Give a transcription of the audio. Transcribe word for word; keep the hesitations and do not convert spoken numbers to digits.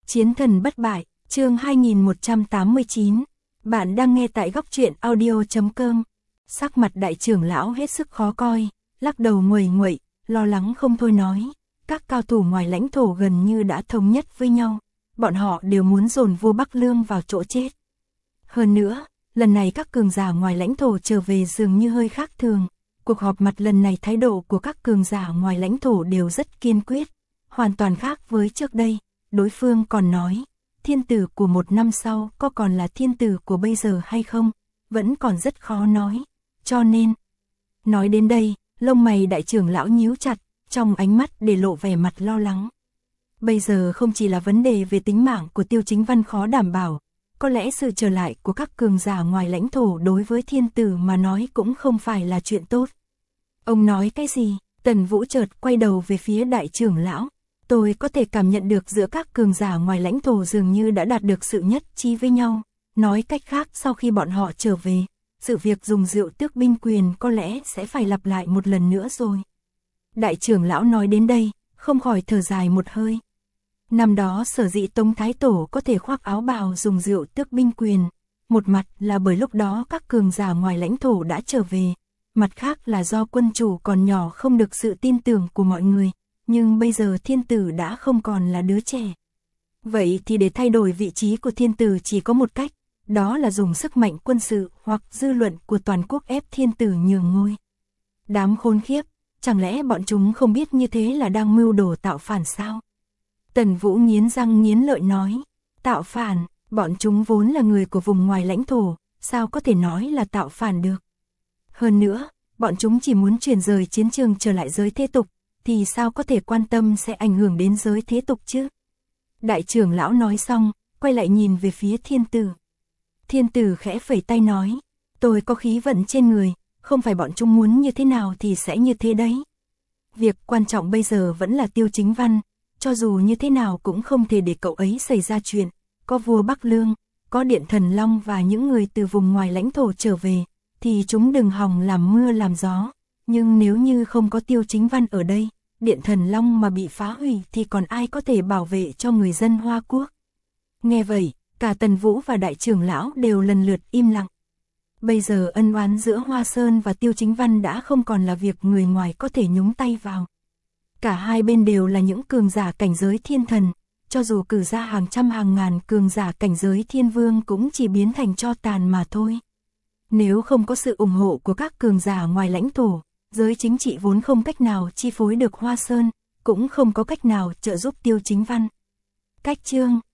Chiến thần bất bại, chương hai nghìn một trăm tám mươi chín. Bạn đang nghe tại góc truyện audio chấm com. Sắc mặt đại trưởng lão hết sức khó coi, lắc đầu nguầy nguậy, lo lắng không thôi nói. Các cao thủ ngoài lãnh thổ gần như đã thống nhất với nhau. Bọn họ đều muốn dồn vua Bắc Lương vào chỗ chết. Hơn nữa, lần này các cường giả ngoài lãnh thổ trở về dường như hơi khác thường. Cuộc họp mặt lần này thái độ của các cường giả ngoài lãnh thổ đều rất kiên quyết, hoàn toàn khác với trước đây. Đối phương còn nói, thiên tử của một năm sau có còn là thiên tử của bây giờ hay không, vẫn còn rất khó nói. Cho nên, nói đến đây, lông mày đại trưởng lão nhíu chặt, trong ánh mắt để lộ vẻ mặt lo lắng. Bây giờ không chỉ là vấn đề về tính mạng của Tiêu Chính Văn khó đảm bảo, có lẽ sự trở lại của các cường giả ngoài lãnh thổ đối với thiên tử mà nói cũng không phải là chuyện tốt. Ông nói cái gì? Tần Vũ chợt quay đầu về phía đại trưởng lão. Tôi có thể cảm nhận được giữa các cường giả ngoài lãnh thổ dường như đã đạt được sự nhất trí với nhau. Nói cách khác, sau khi bọn họ trở về, sự việc dùng rượu tước binh quyền có lẽ sẽ phải lặp lại một lần nữa rồi. Đại trưởng lão nói đến đây, không khỏi thở dài một hơi. Năm đó sở dĩ Tống Thái Tổ có thể khoác áo bào dùng rượu tước binh quyền, một mặt là bởi lúc đó các cường giả ngoài lãnh thổ đã trở về, mặt khác là do quân chủ còn nhỏ không được sự tin tưởng của mọi người. Nhưng bây giờ thiên tử đã không còn là đứa trẻ. Vậy thì để thay đổi vị trí của thiên tử chỉ có một cách, đó là dùng sức mạnh quân sự hoặc dư luận của toàn quốc ép thiên tử nhường ngôi. Đám khốn khiếp, chẳng lẽ bọn chúng không biết như thế là đang mưu đồ tạo phản sao? Tần Vũ nghiến răng nghiến lợi nói, tạo phản, bọn chúng vốn là người của vùng ngoài lãnh thổ, sao có thể nói là tạo phản được? Hơn nữa, bọn chúng chỉ muốn chuyển rời chiến trường trở lại giới thế tục, thì sao có thể quan tâm sẽ ảnh hưởng đến giới thế tục chứ? Đại trưởng lão nói xong, quay lại nhìn về phía thiên tử. Thiên tử khẽ phẩy tay nói, tôi có khí vận trên người, không phải bọn chúng muốn như thế nào thì sẽ như thế đấy. Việc quan trọng bây giờ vẫn là Tiêu Chính Văn, cho dù như thế nào cũng không thể để cậu ấy xảy ra chuyện. Có vua Bắc Lương, có Điện Thần Long và những người từ vùng ngoài lãnh thổ trở về, thì chúng đừng hòng làm mưa làm gió. Nhưng nếu như không có Tiêu Chính Văn ở đây, Điện Thần Long mà bị phá hủy thì còn ai có thể bảo vệ cho người dân Hoa Quốc? Nghe vậy, cả Tần Vũ và đại trưởng lão đều lần lượt im lặng. Bây giờ ân oán giữa Hoa Sơn và Tiêu Chính Văn đã không còn là việc người ngoài có thể nhúng tay vào. Cả hai bên đều là những cường giả cảnh giới thiên thần, cho dù cử ra hàng trăm hàng ngàn cường giả cảnh giới thiên vương cũng chỉ biến thành tro tàn mà thôi. Nếu không có sự ủng hộ của các cường giả ngoài lãnh thổ, giới chính trị vốn không cách nào chi phối được Hoa Sơn, cũng không có cách nào trợ giúp Tiêu Chính Văn. Cách chương,